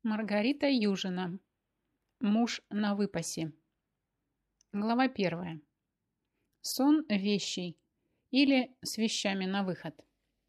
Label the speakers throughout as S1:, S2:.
S1: Маргарита Южина. Муж на выпасе. Глава 1. Сон вещий или с вещами на выход.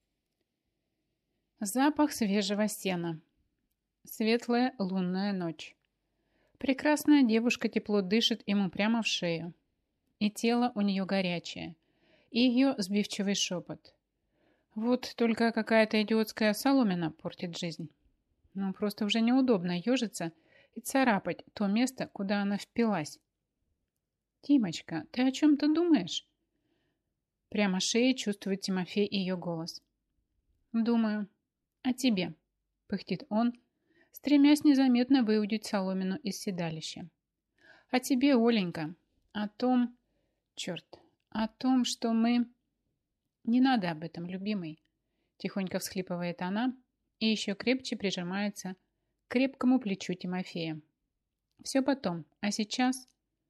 S1: Запах свежего сена. Светлая лунная ночь. Прекрасная девушка тепло дышит ему прямо в шею. И тело у нее горячее. И ее сбивчивый шепот. Вот только какая-то идиотская соломина портит жизнь. Ну, просто уже неудобно ежиться и царапать то место, куда она впилась. «Тимочка, ты о чем-то думаешь?» Прямо шеей чувствует Тимофей ее голос. «Думаю. О тебе», — пыхтит он, стремясь незаметно выудить соломину из седалища. «О тебе, Оленька. О том... Черт. О том, что мы...» «Не надо об этом, любимый», — тихонько всхлипывает она и еще крепче прижимается к крепкому плечу Тимофея. «Все потом. А сейчас...»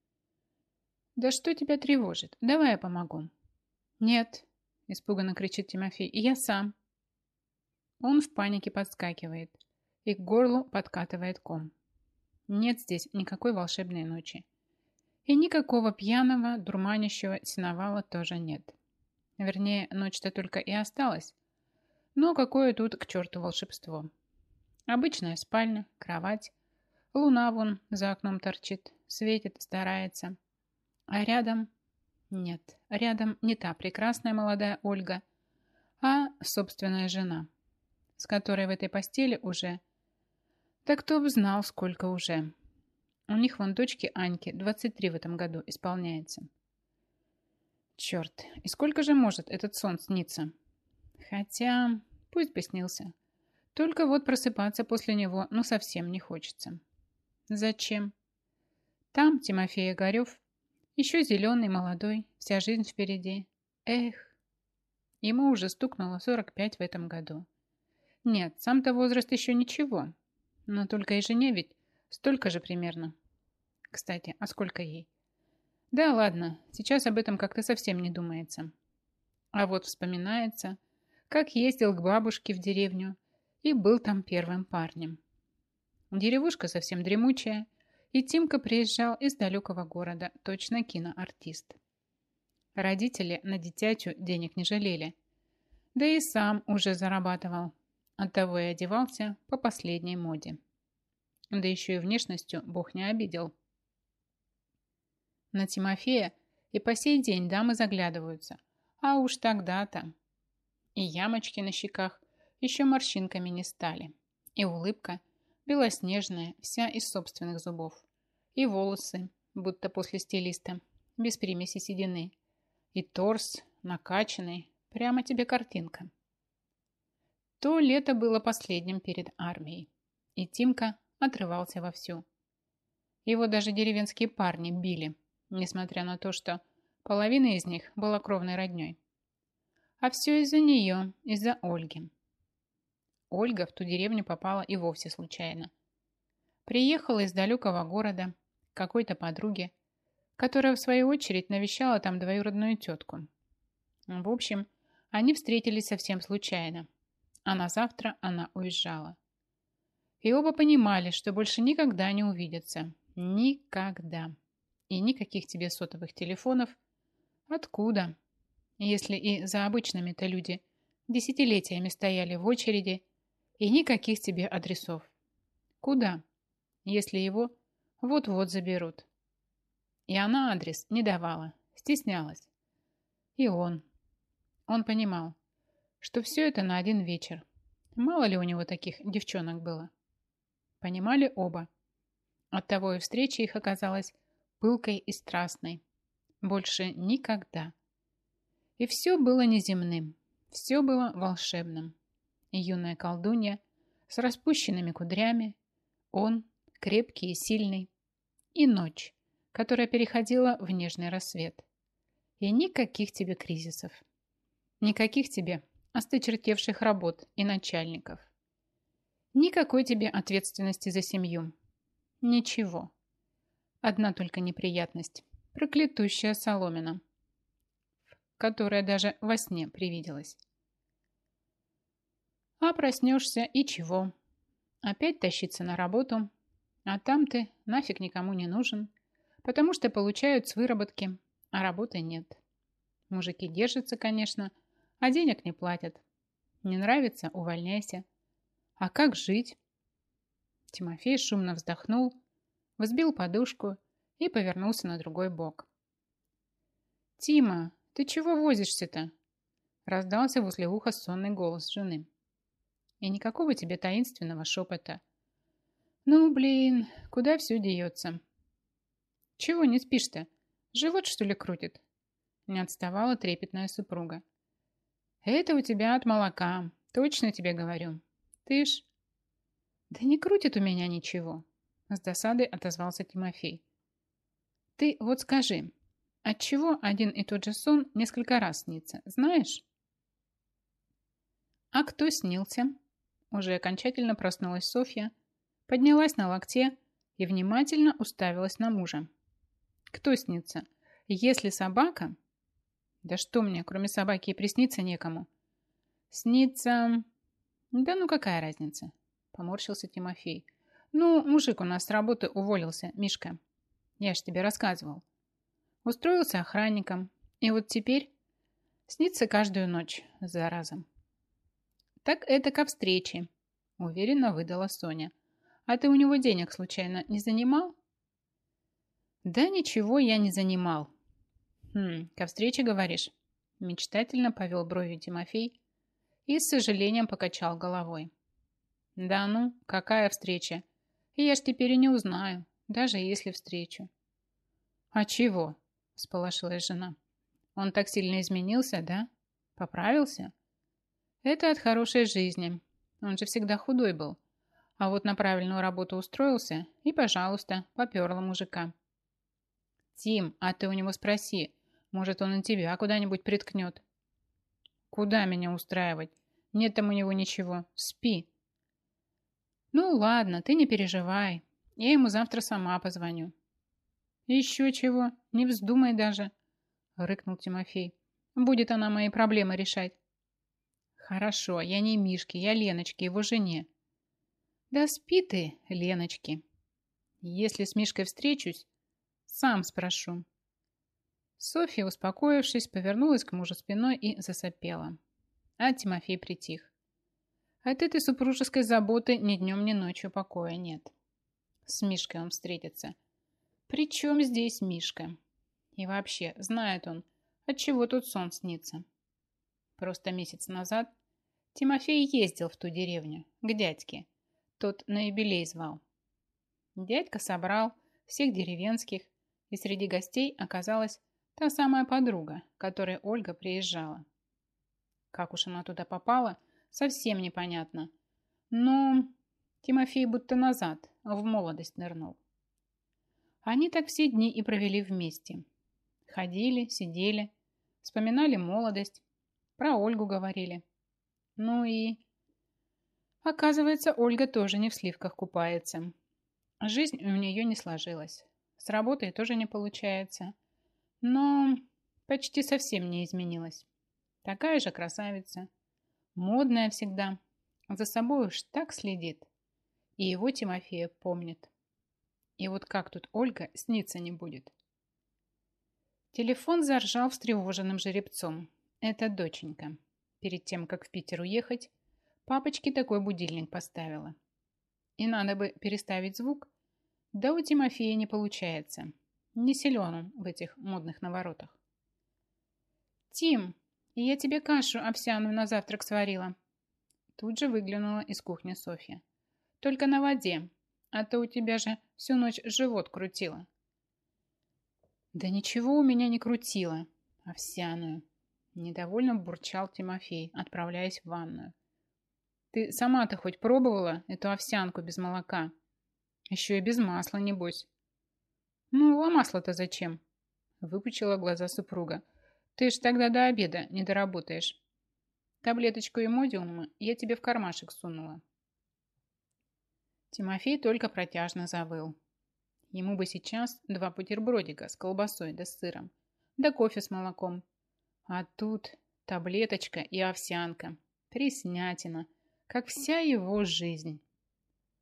S1: «Да что тебя тревожит? Давай я помогу». «Нет», – испуганно кричит Тимофей, – «я сам». Он в панике подскакивает и к горлу подкатывает ком. Нет здесь никакой волшебной ночи. И никакого пьяного, дурманящего сеновала тоже нет. Вернее, ночь-то только и осталась. Но какое тут к черту волшебство? Обычная спальня, кровать, луна вон за окном торчит, светит, старается. А рядом... Нет, рядом не та прекрасная молодая Ольга, а собственная жена, с которой в этой постели уже... Да кто бы знал, сколько уже. У них вон дочке Аньке 23 в этом году исполняется. Черт, и сколько же может этот сон сниться? Хотя, пусть бы снился. Только вот просыпаться после него ну совсем не хочется. Зачем? Там Тимофей Огарев, еще зеленый, молодой, вся жизнь впереди. Эх, ему уже стукнуло 45 в этом году. Нет, сам-то возраст еще ничего, но только и жене ведь столько же примерно. Кстати, а сколько ей? Да ладно, сейчас об этом как-то совсем не думается. А вот вспоминается, как ездил к бабушке в деревню и был там первым парнем. Деревушка совсем дремучая, и Тимка приезжал из далекого города, точно киноартист. Родители на дитятю денег не жалели, да и сам уже зарабатывал, оттого и одевался по последней моде. Да еще и внешностью Бог не обидел. На Тимофея и по сей день дамы заглядываются, а уж тогда-то. И ямочки на щеках еще морщинками не стали, и улыбка белоснежная, вся из собственных зубов, и волосы, будто после стилиста, без примеси седины, и торс накачанный, прямо тебе картинка. То лето было последним перед армией, и Тимка отрывался вовсю. Его даже деревенские парни били, несмотря на то, что половина из них была кровной родней. А все из-за нее, из-за Ольги. Ольга в ту деревню попала и вовсе случайно. Приехала из далекого города к какой-то подруге, которая в свою очередь навещала там двоюродную тетку. В общем, они встретились совсем случайно, а на завтра она уезжала. И оба понимали, что больше никогда не увидятся. Никогда. И никаких тебе сотовых телефонов. Откуда? Если и за обычными-то люди десятилетиями стояли в очереди, и никаких тебе адресов. Куда, если его вот-вот заберут? И она адрес не давала, стеснялась. И он понимал, что все это на один вечер. Мало ли у него таких девчонок было. Понимали оба. Оттого и встреча их оказалась пылкой и страстной. Больше никогда. И все было неземным, все было волшебным. И юная колдунья с распущенными кудрями, он крепкий и сильный, и ночь, которая переходила в нежный рассвет. И никаких тебе кризисов, никаких тебе осточертевших работ и начальников, никакой тебе ответственности за семью. Ничего. Одна только неприятность, проклятущая соломина, которая даже во сне привиделась. А проснешься и чего? Опять тащиться на работу, а там ты нафиг никому не нужен, потому что получают с выработки, а работы нет. Мужики держатся, конечно, а денег не платят. Не нравится — увольняйся. А как жить? Тимофей шумно вздохнул, взбил подушку и повернулся на другой бок. «Тима, ты чего возишься-то?» Раздался возле уха сонный голос жены. И никакого тебе таинственного шепота. «Ну, блин, куда все деется?» «Чего не спишь-то? Живот, что ли, крутит?» Не отставала трепетная супруга. «Это у тебя от молока, точно тебе говорю. Ты ж...» «Да не крутит у меня ничего», с досадой отозвался Тимофей. «Ты вот скажи, отчего один и тот же сон несколько раз снится, знаешь?» «А кто снился?» Уже окончательно проснулась Софья, поднялась на локте и внимательно уставилась на мужа. «Кто снится? Если собака...» «Да что мне, кроме собаки, и присниться некому?» «Снится...» «Да ну какая разница?» Поморщился Тимофей. «Ну, мужик у нас с работы уволился, Мишка. Я ж тебе рассказывал. Устроился охранником. И вот теперь снится каждую ночь, зараза». «Так это ко встрече», уверенно выдала Соня. «А ты у него денег случайно не занимал?» «Да ничего я не занимал». Ко встрече, говоришь?» Мечтательно повел бровью Тимофей и с сожалением покачал головой. «Да ну, какая встреча? Я ж теперь и не узнаю, даже если встречу». «А чего?» – всполошилась жена. «Он так сильно изменился, да? Поправился?» «Это от хорошей жизни. Он же всегда худой был. А вот на правильную работу устроился и, пожалуйста, поперло мужика». «Тим, а ты у него спроси, может, он и тебя куда-нибудь приткнет». «Куда меня устраивать? Нет там у него ничего. Спи». «Ну ладно, ты не переживай. Я ему завтра сама позвоню». «Еще чего? Не вздумай даже», — рыкнул Тимофей. «Будет она мои проблемы решать». «Хорошо, я не Мишке, я Леночке, его жене». «Да спи ты, Леночки. Если с Мишкой встречусь, сам спрошу». Софья, успокоившись, повернулась к мужу спиной и засопела. А Тимофей притих. От этой супружеской заботы ни днем, ни ночью покоя нет. С Мишкой он встретится. Причем здесь Мишка? И вообще, знает он, от чего тут сон снится. Просто месяц назад Тимофей ездил в ту деревню, к дядьке. Тот на юбилей звал. Дядька собрал всех деревенских, и среди гостей оказалась та самая подруга, к которой Ольга приезжала. Как уж она туда попала, совсем непонятно. Но Тимофей будто назад, в молодость нырнул. Они так все дни и провели вместе. Ходили, сидели, вспоминали молодость, про Ольгу говорили. Ну и... Оказывается, Ольга тоже не в сливках купается. Жизнь у нее не сложилась. С работой тоже не получается. Но почти совсем не изменилась. Такая же красавица. Модная всегда. За собой уж так следит. И его Тимофея помнит. И вот как тут Ольга сниться не будет. Телефон заржал встревоженным жеребцом. Это доченька. Перед тем, как в Питер уехать, папочке такой будильник поставила. И надо бы переставить звук. Да у Тимофея не получается. Не силен он в этих модных наворотах. «Тим, я тебе кашу овсяную на завтрак сварила». Тут же выглянула из кухни Софья. «Только на воде, а то у тебя же всю ночь живот крутило». «Да ничего у меня не крутило. Овсяную». Недовольно бурчал Тимофей, отправляясь в ванную. «Ты сама-то хоть пробовала эту овсянку без молока? Еще и без масла, небось». «Ну, а масло-то зачем?» Выпучила глаза супруга. «Ты ж тогда до обеда не доработаешь. Таблеточку имодиума я тебе в кармашек сунула». Тимофей только протяжно завыл. Ему бы сейчас 2 бутербродика с колбасой да с сыром, да кофе с молоком. А тут таблеточка и овсянка, преснятина, как вся его жизнь.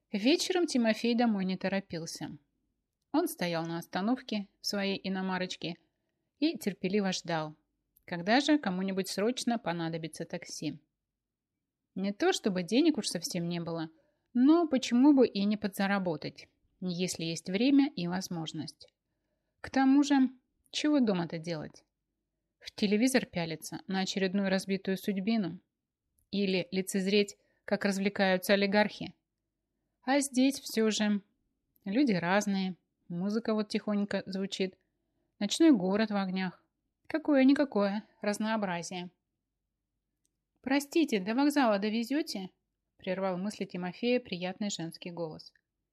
S1: Вечером Тимофей домой не торопился. Он стоял на остановке в своей иномарочке и терпеливо ждал, когда же кому-нибудь срочно понадобится такси. Не то чтобы денег уж совсем не было, но почему бы и не подзаработать, если есть время и возможность. К тому же, чего дома-то делать? В телевизор пялиться на очередную разбитую судьбину? Или лицезреть, как развлекаются олигархи? А здесь все же люди разные, музыка вот тихонько звучит, ночной город в огнях. Какое-никакое разнообразие. «Простите, до вокзала довезете?» Прервал мысли Тимофея приятный женский голос.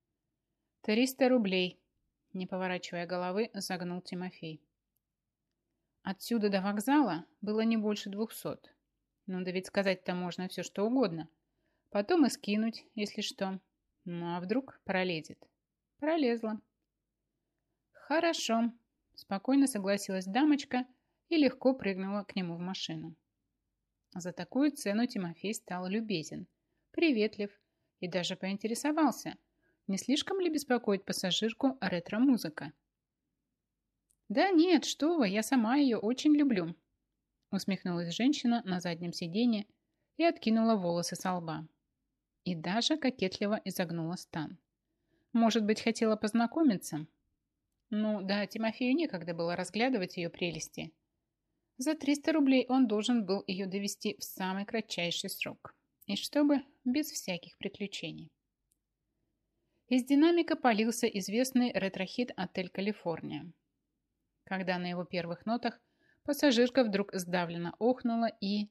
S1: 300 рублей, не поворачивая головы, загнул Тимофей. Отсюда до вокзала было не больше 200. Ну да ведь сказать-то можно все что угодно. Потом и скинуть, если что. Ну а вдруг пролезет? Пролезла. Хорошо, спокойно согласилась дамочка и легко прыгнула к нему в машину. За такую цену Тимофей стал любезен, приветлив и даже поинтересовался, не слишком ли беспокоит пассажирку ретро-музыка. «Да нет, что вы, я сама ее очень люблю», усмехнулась женщина на заднем сиденье и откинула волосы со лба. И даже кокетливо изогнула стан. Может быть, хотела познакомиться? Ну да, Тимофею некогда было разглядывать ее прелести. За 300 рублей он должен был ее довести в самый кратчайший срок. И чтобы без всяких приключений. Из динамика полился известный ретро-хит «Отель Калифорния». Когда на его первых нотах пассажирка вдруг сдавленно охнула и...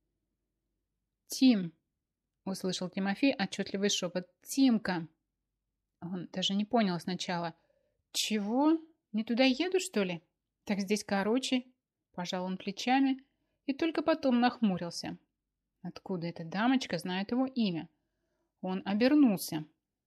S1: «Тим!» – услышал Тимофей отчетливый шепот. «Тимка!» Он даже не понял сначала. «Чего? Не туда еду, что ли? Так здесь короче». Пожал он плечами и только потом нахмурился. Откуда эта дамочка знает его имя? Он обернулся.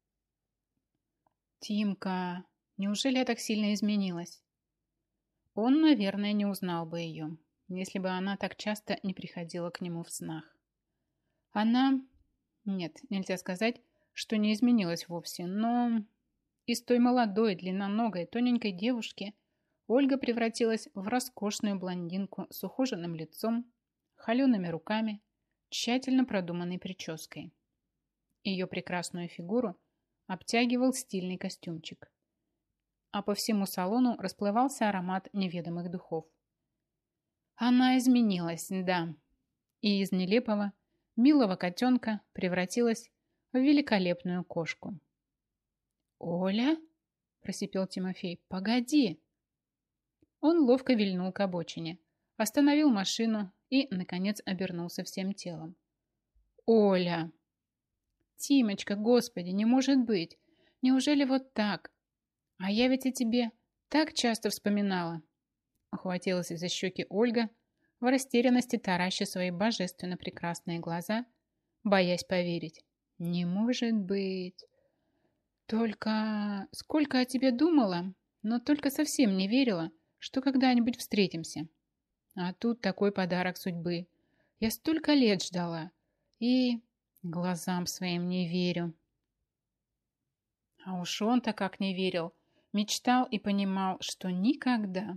S1: «Тимка, неужели я так сильно изменилась?» Он, наверное, не узнал бы ее, если бы она так часто не приходила к нему в снах. Она... Нет, нельзя сказать, что не изменилась вовсе, но из той молодой, длинноногой, тоненькой девушки Ольга превратилась в роскошную блондинку с ухоженным лицом, холеными руками, тщательно продуманной прической. Ее прекрасную фигуру обтягивал стильный костюмчик, а по всему салону расплывался аромат неведомых духов. Она изменилась, да, и из нелепого, милого котенка превратилась в великолепную кошку. «Оля?» – просипел Тимофей. «Погоди!» Он ловко вильнул к обочине, остановил машину и, наконец, обернулся всем телом. «Оля!» «Тимочка, господи, не может быть! Неужели вот так? А я ведь о тебе так часто вспоминала!» Ухватилась из-за щеки Ольга, в растерянности тараща свои божественно прекрасные глаза, боясь поверить. «Не может быть! Только сколько о тебе думала, но только совсем не верила, что когда-нибудь встретимся. А тут такой подарок судьбы. Я столько лет ждала и глазам своим не верю». А уж он-то как не верил, мечтал и понимал, что никогда.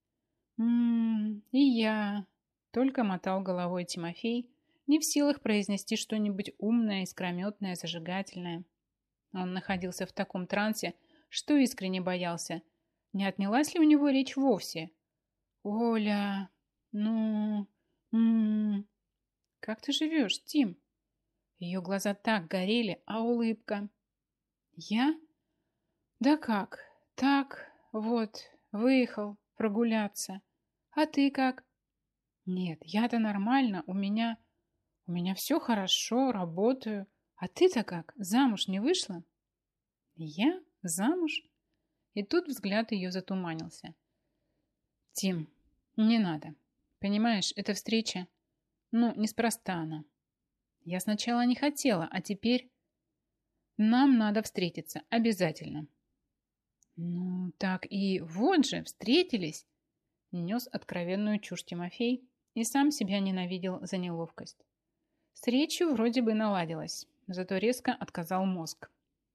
S1: И я только мотал головой Тимофей, не в силах произнести что-нибудь умное, искрометное, зажигательное. Он находился в таком трансе, что искренне боялся, не отнялась ли у него речь вовсе. «Оля, ну... как ты живешь, Тим?» Ее глаза так горели, а улыбка... «Я? Да как? Так, вот, выехал прогуляться. А ты как?» «Нет, я-то нормально, у меня все хорошо, работаю. А ты-то как, замуж не вышла?» «Я? Замуж?» И тут взгляд ее затуманился. «Тим, не надо. Понимаешь, эта встреча, неспроста она. Я сначала не хотела, а теперь нам надо встретиться обязательно». «Ну, так и вот же, встретились!» Нес откровенную чушь Тимофей и сам себя ненавидел за неловкость. С речью вроде бы наладилось, зато резко отказал мозг.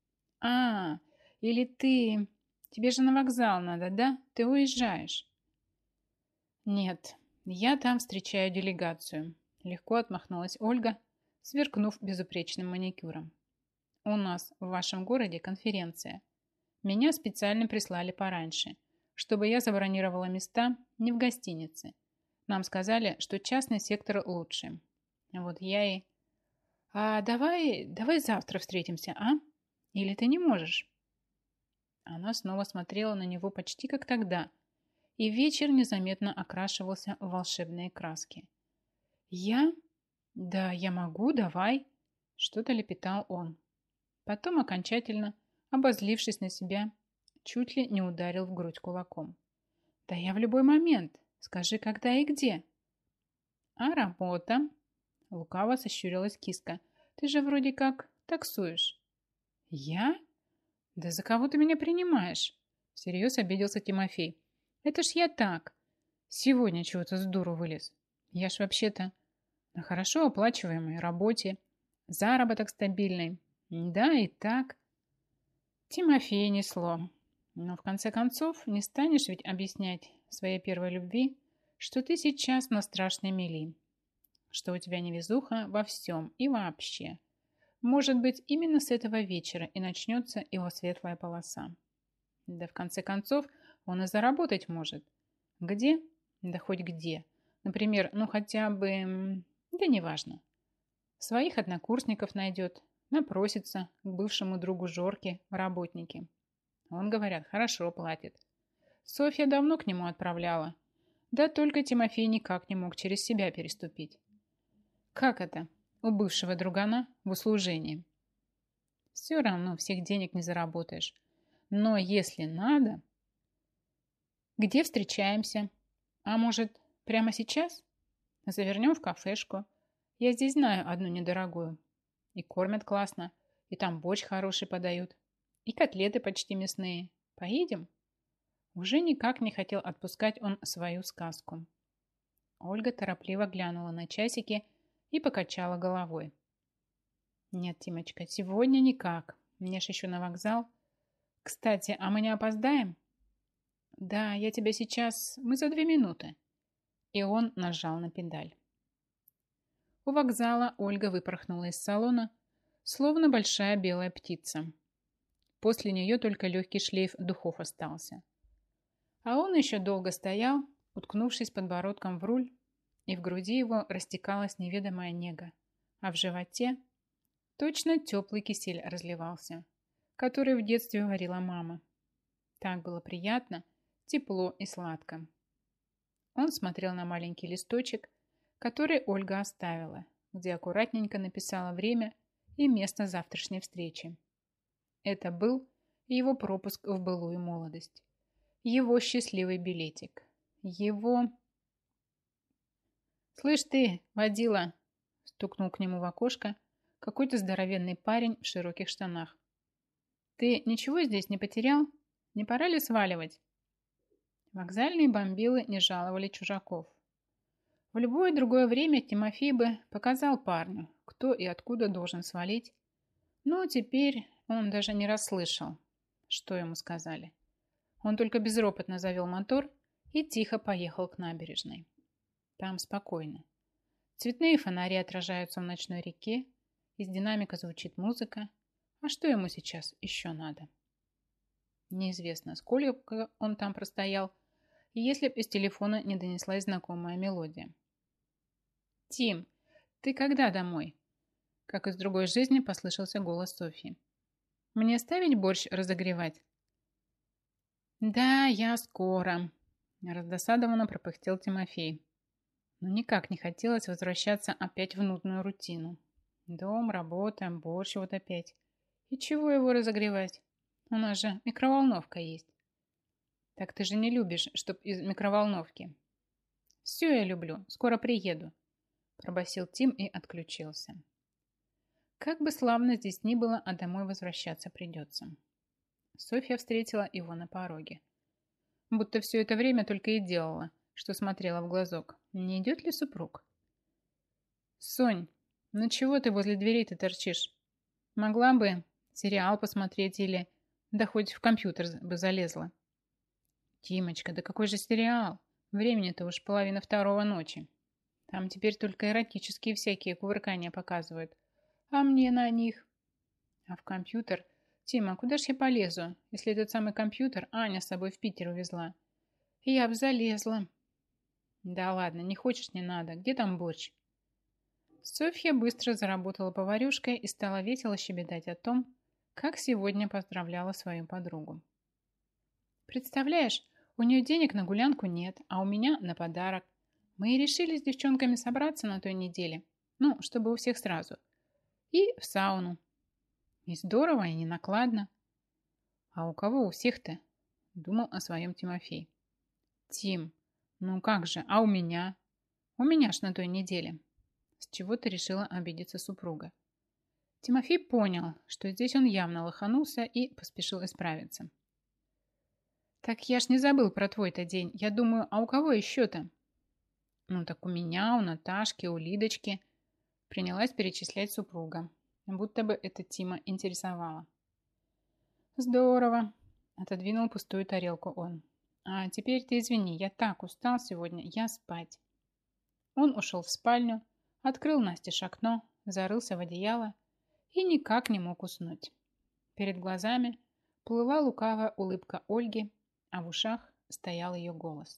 S1: А, или ты... Тебе же на вокзал надо, да? Ты уезжаешь. Нет, я там встречаю делегацию. Легко отмахнулась Ольга, сверкнув безупречным маникюром. У нас в вашем городе конференция. Меня специально прислали пораньше, чтобы я забронировала места не в гостинице. Нам сказали, что частный сектор лучше. Вот я и... А давай завтра встретимся, а? Или ты не можешь? Она снова смотрела на него почти как тогда, и вечер незаметно окрашивался в волшебные краски. Я? Да, я могу, давай. Что-то лепетал он. Потом, окончательно обозлившись на себя, чуть ли не ударил в грудь кулаком. Да я в любой момент. Скажи, когда и где. А работа? Лукаво сощурилась киска. Ты же вроде как таксуешь. Я? Да за кого ты меня принимаешь? Всерьез обиделся Тимофей. Это ж я так. Сегодня чего-то с дуру вылез. Я ж вообще-то на хорошо оплачиваемой работе. Заработок стабильный. Да, и так. Тимофея несло. Но в конце концов не станешь ведь объяснять своей первой любви, что ты сейчас на страшной мели, что у тебя невезуха во всем и вообще. Может быть, именно с этого вечера и начнется его светлая полоса. Да в конце концов он и заработать может. Где? Да хоть где. Например, ну хотя бы... Да неважно. Своих однокурсников найдет, напросится к бывшему другу Жорке в работники. Он, говорят, хорошо платит. Софья давно к нему отправляла. Да только Тимофей никак не мог через себя переступить. Как это? У бывшего другана в услужении. Все равно всех денег не заработаешь. Но если надо... Где встречаемся? А может, прямо сейчас? Завернем в кафешку. Я здесь знаю одну недорогую. И кормят классно, и там борщ хороший подают, и котлеты почти мясные. Поедем? Уже никак не хотел отпускать он свою сказку. Ольга торопливо глянула на часики и покачала головой. Нет, Тимочка, сегодня никак. Мне ж еще на вокзал. Кстати, а мы не опоздаем? Да, я тебя сейчас... Мы за 2 минуты. И он нажал на педаль. У вокзала Ольга выпорхнула из салона, словно большая белая птица. После нее только легкий шлейф духов остался. А он еще долго стоял, уткнувшись подбородком в руль, и в груди его растекалась неведомая нега, а в животе точно теплый кисель разливался, который в детстве варила мама. Так было приятно, тепло и сладко. Он смотрел на маленький листочек, который Ольга оставила, где аккуратненько написала время и место завтрашней встречи. Это был его пропуск в былую молодость, его счастливый билетик, его... «Слышь ты, водила!» – стукнул к нему в окошко какой-то здоровенный парень в широких штанах. «Ты ничего здесь не потерял? Не пора ли сваливать?» Вокзальные бомбилы не жаловали чужаков. В любое другое время Тимофей бы показал парню, кто и откуда должен свалить, но теперь он даже не расслышал, что ему сказали. Он только безропотно завел мотор и тихо поехал к набережной. Там спокойно. Цветные фонари отражаются в ночной реке, из динамика звучит музыка. А что ему сейчас еще надо? Неизвестно, сколько он там простоял, если б из телефона не донеслась знакомая мелодия. «Тим, ты когда домой?» Как из другой жизни послышался голос Софьи. «Мне ставить борщ разогревать?» «Да, я скоро», – раздосадованно пропыхтел Тимофей. Но никак не хотелось возвращаться опять в нудную рутину. Дом, работа, борщ вот опять. И чего его разогревать? У нас же микроволновка есть. Так ты же не любишь, чтоб из микроволновки. Все я люблю, скоро приеду, пробасил Тим и отключился. Как бы славно здесь ни было, а домой возвращаться придется. Софья встретила его на пороге. Будто все это время только и делала, что смотрела в глазок. Не идет ли супруг? «Сонь, ну чего ты возле дверей-то торчишь? Могла бы Сериал посмотреть или... Да хоть в компьютер бы залезла. Тимочка, да какой же сериал? Времени-то уж 1:30 ночи. Там теперь только эротические всякие кувыркания показывают. А мне на них... А в компьютер... Тима, куда ж я полезу, если этот самый компьютер Аня с собой в Питер увезла? Я б залезла. Да ладно, не хочешь, не надо. Где там борщ? Софья быстро заработала поварюшкой и стала весело щебетать о том, как сегодня поздравляла свою подругу. Представляешь, у нее денег на гулянку нет, а у меня на подарок. Мы и решили с девчонками собраться на той неделе. Ну, чтобы у всех сразу. И в сауну. И здорово, и не накладно. А у кого у всех-то? Думал о своем Тимофей. Тим, ну как же, а у меня? У меня ж на той неделе. С чего ты решила обидеться супруга? Тимофей понял, что здесь он явно лоханулся и поспешил исправиться. Так я ж не забыл про твой-то день. Я думаю, а у кого еще-то? Ну так у меня, у Наташки, у Лидочки. Принялась перечислять супруга. Будто бы это Тима интересовало. Здорово. Отодвинул пустую тарелку он. А теперь ты извини, я так устал сегодня, я спать. Он ушел в спальню, открыл настежь окно, зарылся в одеяло и никак не мог уснуть. Перед глазами плыла лукавая улыбка Ольги, а в ушах стоял ее голос.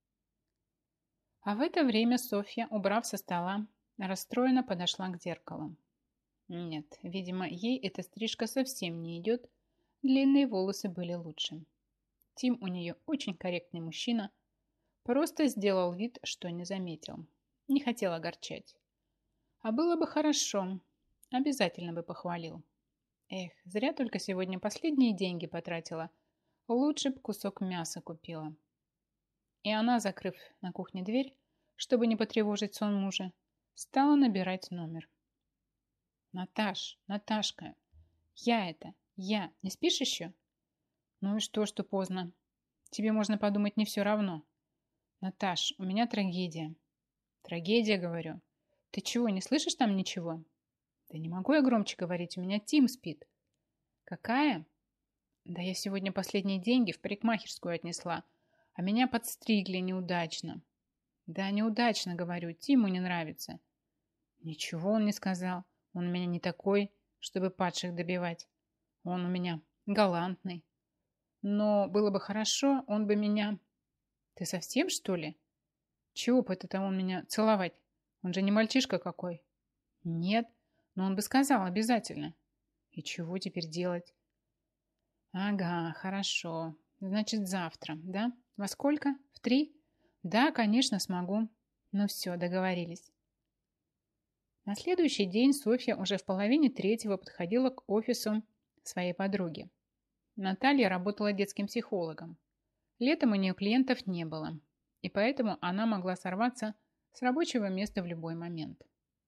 S1: А в это время Софья, убрав со стола, расстроенно подошла к зеркалу. Нет, видимо, ей эта стрижка совсем не идет, длинные волосы были лучше. Тим у нее очень корректный мужчина, просто сделал вид, что не заметил. Не хотел огорчать. А было бы хорошо, обязательно бы похвалил. Эх, зря только сегодня последние деньги потратила. Лучше б кусок мяса купила. И она, закрыв на кухне дверь, чтобы не потревожить сон мужа, стала набирать номер. Наташ, Наташка, я. Не спишь еще? Ну и что поздно? Тебе, можно подумать, не все равно. Наташ, у меня трагедия. Трагедия, говорю. Ты чего, не слышишь там ничего? Да не могу я громче говорить, у меня Тим спит. Какая? Да я сегодня последние деньги в парикмахерскую отнесла, а меня подстригли неудачно. Да неудачно, говорю, Тиму не нравится. Ничего он не сказал. Он у меня не такой, чтобы падших добивать. Он у меня галантный. Но было бы хорошо, он бы меня... Ты совсем, что ли? Чего бы это он меня целовать? Он же не мальчишка какой. Нет, но он бы сказал обязательно. И чего теперь делать? Ага, хорошо. Значит, завтра, да? Во сколько? В 3? Да, конечно, смогу. Ну все, договорились. На следующий день Софья уже в 2:30 подходила к офису своей подруги. Наталья работала детским психологом. Летом у нее клиентов не было, и поэтому она могла сорваться с рабочего места в любой момент.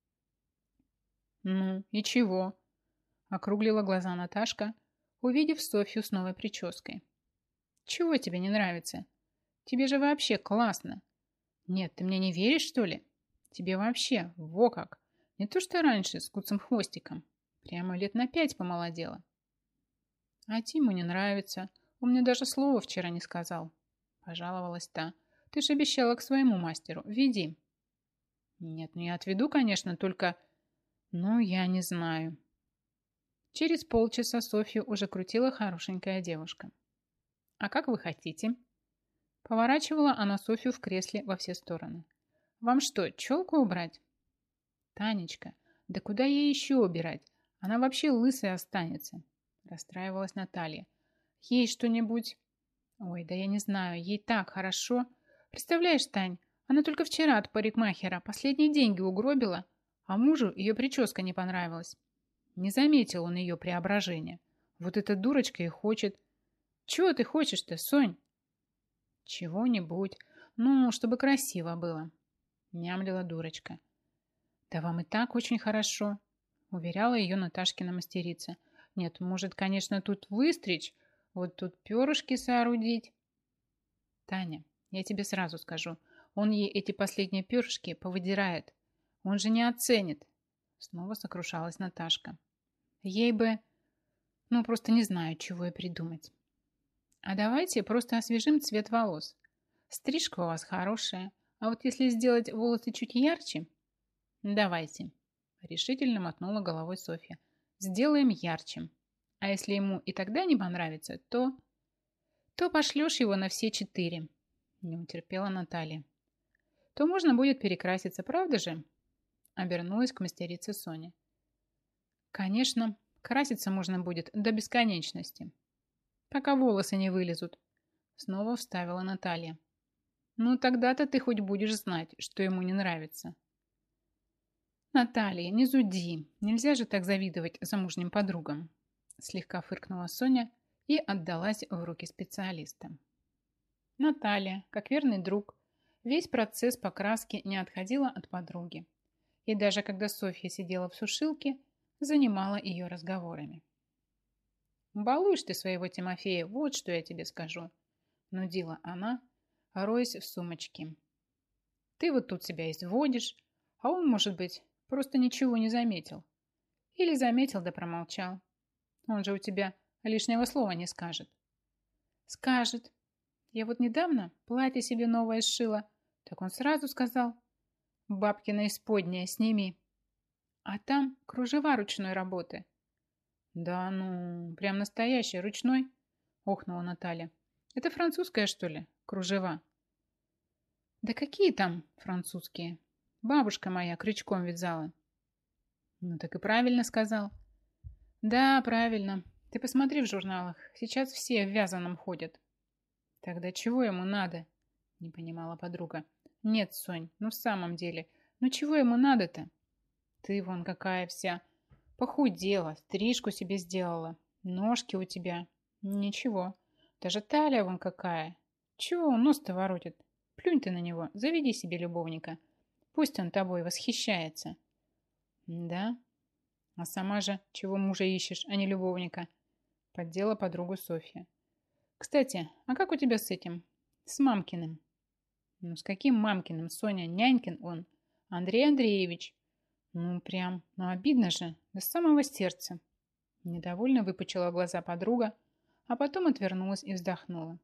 S1: «Ну, и чего?» – округлила глаза Наташка, увидев Софью с новой прической. «Чего тебе не нравится? Тебе же вообще классно. Нет, ты мне не веришь, что ли? Тебе вообще, во как! Не то, что раньше с куцым хвостиком. Прямо лет на 5 помолодела». «А Тиму не нравится. Он мне даже слова вчера не сказал», – пожаловалась та. «Ты же обещала к своему мастеру. Веди». «Нет, ну я отведу, конечно, только...» «Ну, я не знаю». Через полчаса Софью уже крутила хорошенькая девушка. «А как вы хотите?» Поворачивала она Софью в кресле во все стороны. «Вам что, челку убрать?» «Танечка, да куда ей еще убирать? Она вообще лысая останется», расстраивалась Наталья. «Ей что-нибудь...» «Ой, да я не знаю, ей так хорошо. Представляешь, Тань, она только вчера от парикмахера последние деньги угробила, а мужу ее прическа не понравилась. Не заметил он ее преображения. Вот эта дурочка и хочет. Чего ты хочешь-то, Сонь?» «Чего-нибудь. Ну, чтобы красиво было», мямлила дурочка. «Да вам и так очень хорошо», уверяла ее Наташкина мастерица. «Нет, может, конечно, тут выстричь, вот тут перышки соорудить». «Таня, я тебе сразу скажу, он ей эти последние перышки повыдирает. Он же не оценит», снова сокрушалась Наташка. «Ей бы...» Ну, просто не знаю, чего и придумать. А давайте просто освежим цвет волос. Стрижка у вас хорошая, а вот если сделать волосы чуть ярче... Давайте. Решительно мотнула головой Софья. Сделаем ярче. А если ему и тогда не понравится, то... То пошлешь его на все 4. Не утерпела Наталья. То можно будет перекраситься, правда же? Обернулась к мастерице Соня. Конечно, краситься можно будет до бесконечности. Пока волосы не вылезут. Снова вставила Наталья. Ну тогда-то ты хоть будешь знать, что ему не нравится. Наталья, не зуди. Нельзя же так завидовать замужним подругам. Слегка фыркнула Соня и отдалась в руки специалиста. Наталья, как верный друг, весь процесс покраски не отходила от подруги. И даже когда Софья сидела в сушилке, занимала ее разговорами. «Балуешь ты своего Тимофея, вот что я тебе скажу», нудила она, роясь в сумочке. «Ты вот тут себя изводишь, а он, может быть, просто ничего не заметил. Или заметил да промолчал. Он же у тебя лишнего слова не скажет». «Скажет. Я вот недавно платье себе новое сшила, так он сразу сказал: бабкина исподняя сними. А там кружева ручной работы». «Да ну, прям настоящий, ручной?» – охнула Наталья. «Это французская, что ли, кружева?» «Да какие там французские? Бабушка моя крючком вязала». «Ну так и правильно сказал». «Да, правильно. Ты посмотри в журналах. Сейчас все в вязаном ходят». «Тогда чего ему надо?» – не понимала подруга. «Нет, Сонь, ну в самом деле, ну чего ему надо-то? Ты вон какая вся похудела, стрижку себе сделала, ножки у тебя. Ничего, даже талия вон какая. Чего он нос-то воротит? Плюнь ты на него, заведи себе любовника. Пусть он тобой восхищается». «Да? А сама же чего мужа ищешь, а не любовника?» – поддела подругу Софья. «Кстати, а как у тебя с этим? С Мамкиным?» «Ну, с каким Мамкиным, Соня? Нянькин он. Андрей Андреевич». «Ну, прям, ну обидно же, до самого сердца». Недовольно выпучила глаза подруга, а потом отвернулась и вздохнула.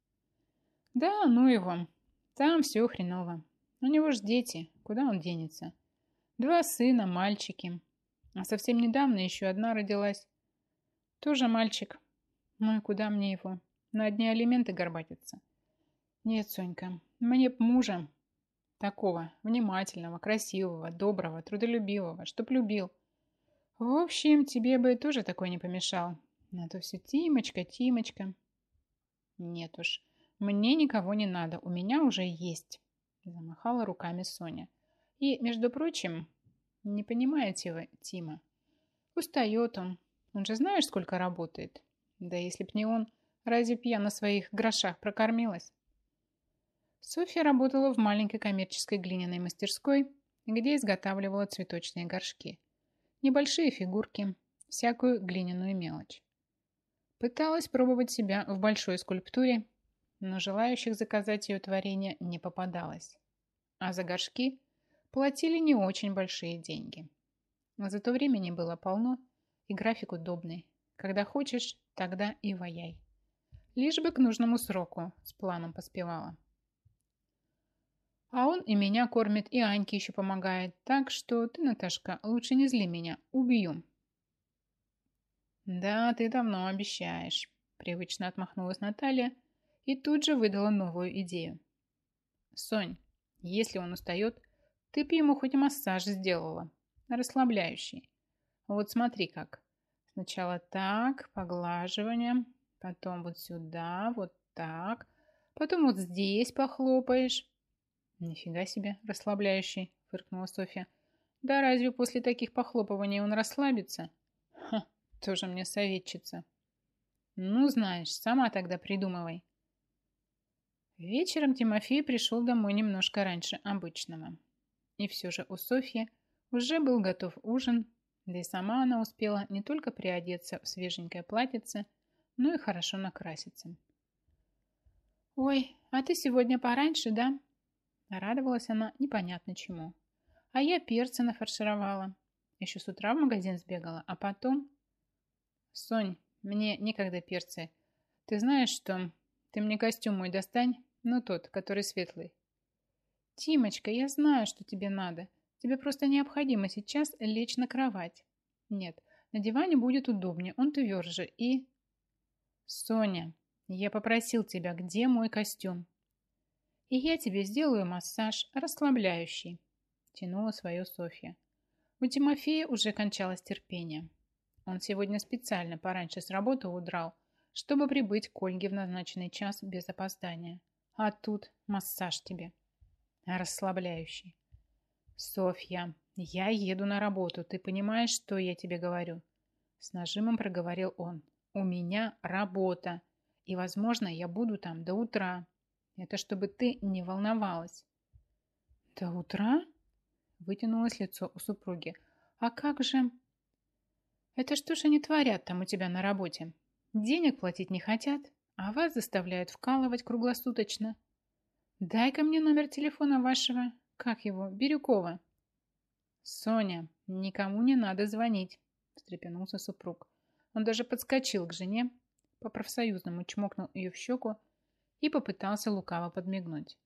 S1: «Да, ну его. Там все хреново. У него ж дети, куда он денется? 2 сына, мальчики. А совсем недавно еще одна родилась. Тоже мальчик. Ну и куда мне его? На одни алименты горбатиться? Нет, Сонька, мне б мужа такого, внимательного, красивого, доброго, трудолюбивого, чтоб любил. В общем, тебе бы тоже такой не помешал. А то все Тимочка, Тимочка». «Нет уж, мне никого не надо, у меня уже есть», замахала руками Соня. «И, между прочим, не понимаете вы Тима. Устает он же знаешь, сколько работает. Да если б не он, разве б я на своих грошах прокормилась?» Софья работала в маленькой коммерческой глиняной мастерской, где изготавливала цветочные горшки, небольшие фигурки, всякую глиняную мелочь. Пыталась пробовать себя в большой скульптуре, но желающих заказать ее творение не попадалось. А за горшки платили не очень большие деньги. Зато времени было полно, и график удобный. Когда хочешь, тогда и ваяй. Лишь бы к нужному сроку с планом поспевала. А он и меня кормит, и Аньке еще помогает. Так что ты, Наташка, лучше не зли меня. Убью. «Да, ты давно обещаешь», – привычно отмахнулась Наталья и тут же выдала новую идею. «Сонь, если он устает, ты б ему хоть массаж сделала, расслабляющий. Вот смотри как. Сначала так, поглаживание, потом вот сюда, вот так, потом вот здесь похлопаешь». «Нифига себе, расслабляющий», – фыркнула Софья. «Да разве после таких похлопываний он расслабится?» «Ха, тоже мне советчица». «Ну, знаешь, сама тогда придумывай». Вечером Тимофей пришел домой немножко раньше обычного. И все же у Софьи уже был готов ужин, да и сама она успела не только приодеться в свеженькое платьице, но и хорошо накраситься. «Ой, а ты сегодня пораньше, да?» Радовалась она непонятно чему. «А я перца нафаршировала. Еще с утра в магазин сбегала, а потом...» «Сонь, Мне некогда перцы. Ты знаешь что? Ты мне костюм мой достань, ну тот, который светлый. Тимочка, я знаю, что тебе надо. Тебе просто необходимо сейчас лечь на кровать. Нет, на диване будет удобнее, он тверже и... Соня, я попросил тебя, где мой костюм? И я тебе сделаю массаж расслабляющий, тянула свое Софья. У Тимофея уже кончалось терпение. Он сегодня специально пораньше с работы удрал, чтобы прибыть к Ольге в назначенный час без опоздания. А тут массаж тебе. Расслабляющий. Софья, я еду на работу. Ты понимаешь, что я тебе говорю? С нажимом проговорил он. У меня работа. И, возможно, я буду там до утра. Это чтобы ты не волновалась. До утра? Вытянулось лицо у супруги. А как же... Это что ж они творят там у тебя на работе? Денег платить не хотят, а вас заставляют вкалывать круглосуточно. Дай-ка мне номер телефона вашего, как его, Бирюкова. Соня, никому не надо звонить, встрепенулся супруг. Он даже подскочил к жене, по-профсоюзному чмокнул ее в щеку и попытался лукаво подмигнуть.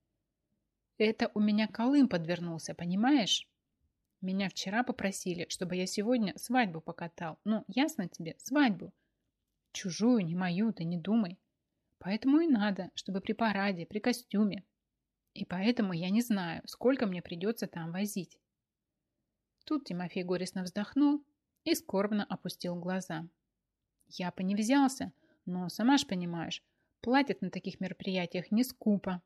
S1: Это у меня Колым подвернулся, понимаешь? Меня вчера попросили, чтобы я сегодня свадьбу покатал. Ну, ясно тебе, свадьбу. Чужую, не мою, ты не думай. Поэтому и надо, чтобы при параде, при костюме. И поэтому я не знаю, сколько мне придется там возить. Тут Тимофей горестно вздохнул и скорбно опустил глаза. Я бы не взялся, но, сама ж понимаешь, платят на таких мероприятиях не скупо.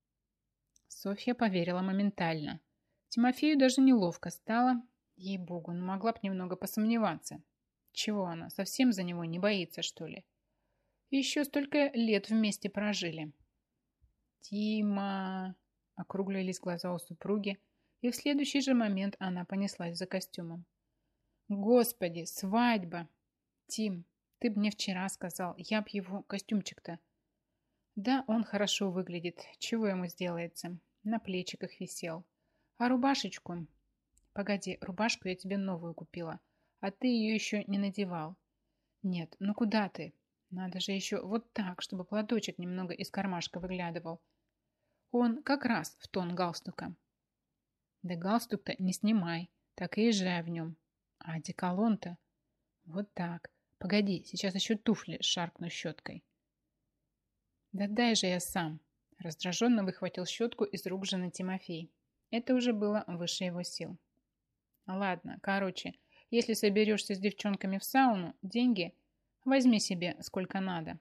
S1: Софья поверила моментально. Тимофею даже неловко стало. Ей-богу, ну могла б немного посомневаться. Чего она, совсем за него не боится, что ли? Еще столько лет вместе прожили. Тима... Округлились глаза у супруги, и в следующий же момент она понеслась за костюмом. Господи, свадьба! Тим, ты б мне вчера сказал, я б его костюмчик-то... Да, он хорошо выглядит, чего ему сделается? На плечиках висел. А рубашечку... Погоди, рубашку я тебе новую купила, а ты ее еще не надевал. Нет, ну куда ты? Надо же еще вот так, чтобы платочек немного из кармашка выглядывал. Он как раз в тон галстука. Да галстук-то не снимай, так и езжай в нем. А одеколон-то... Вот так. Погоди, сейчас еще туфли шаркну щеткой. Да дай же я сам. Раздраженно выхватил щетку из рук жены Тимофей. Это уже было выше его сил. Ладно, короче, если соберешься с девчонками в сауну, деньги возьми себе сколько надо.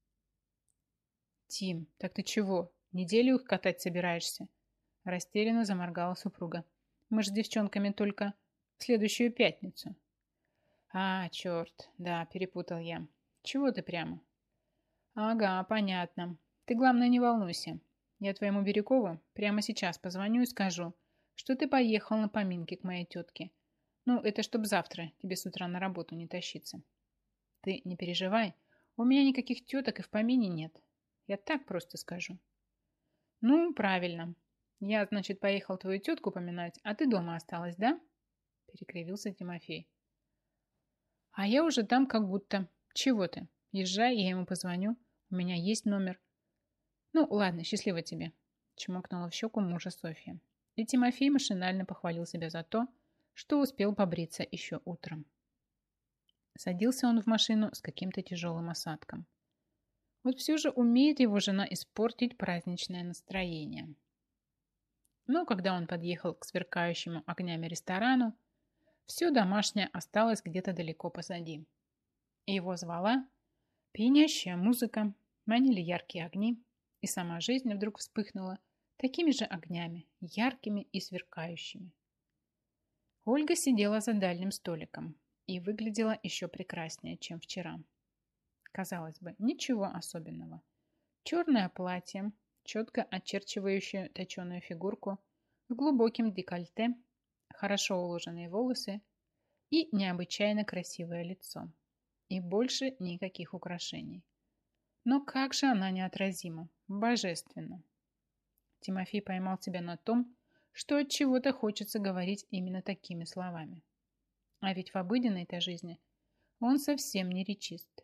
S1: Тим, так ты чего, неделю их катать собираешься? Растерянно заморгала супруга. Мы же с девчонками только в следующую пятницу. А, черт, да, перепутал я. Чего ты прямо? Ага, понятно. Ты, главное, не волнуйся. Я твоему Бирюкову прямо сейчас позвоню и скажу, что ты поехал на поминки к моей тетке. Ну, это чтоб завтра тебе с утра на работу не тащиться. Ты не переживай, у меня никаких теток и в помине нет. Я так просто скажу. Ну, правильно. Я, значит, поехал твою тетку поминать, а ты дома осталась, да? Перекривился Тимофей. А я уже там как будто. Чего ты? Езжай, я ему позвоню. У меня есть номер. Ну, ладно, счастливо тебе. Чмокнула в щеку мужа Софья. И Тимофей машинально похвалил себя за то, что успел побриться еще утром. Садился он в машину с каким-то тяжелым осадком. Вот все же умеет его жена испортить праздничное настроение. Но когда он подъехал к сверкающему огнями ресторану, все домашнее осталось где-то далеко позади. Его звала пьянящая музыка, манили яркие огни, и сама жизнь вдруг вспыхнула такими же огнями, яркими и сверкающими. Ольга сидела за дальним столиком и выглядела еще прекраснее, чем вчера. Казалось бы, ничего особенного. Черное платье, четко очерчивающее точеную фигурку, с глубоким декольте, хорошо уложенные волосы и необычайно красивое лицо. И больше никаких украшений. Но как же она неотразима, божественна. Тимофей поймал себя на том, что от чего-то хочется говорить именно такими словами. А ведь в обыденной-то жизни он совсем не речист.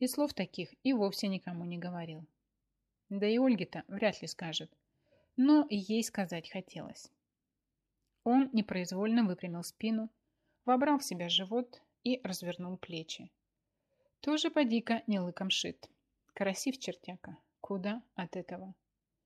S1: И слов таких и вовсе никому не говорил. Да и Ольге-то вряд ли скажет. Но ей сказать хотелось. Он непроизвольно выпрямил спину, вобрал в себя живот и развернул плечи. Тоже поди-ка не лыком шит. Красив чертяка. Куда от этого?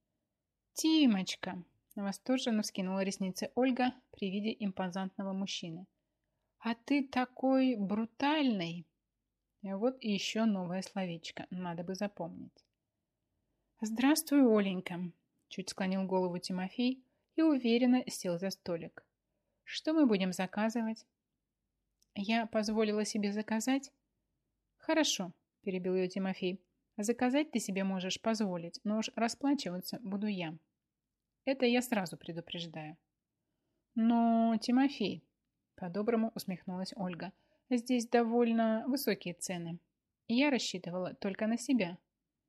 S1: «Тимочка!» – восторженно вскинула ресницы Ольга при виде импозантного мужчины. «А ты такой брутальный!» Вот и еще новое словечко, надо бы запомнить. «Здравствуй, Оленька!» – чуть склонил голову Тимофей и уверенно сел за столик. «Что мы будем заказывать?» «Я позволила себе заказать?» «Хорошо», – перебил ее Тимофей. «Заказать ты себе можешь позволить, но уж расплачиваться буду я. Это я сразу предупреждаю». «Но, Тимофей», – по-доброму усмехнулась Ольга, – «здесь довольно высокие цены. Я рассчитывала только на себя».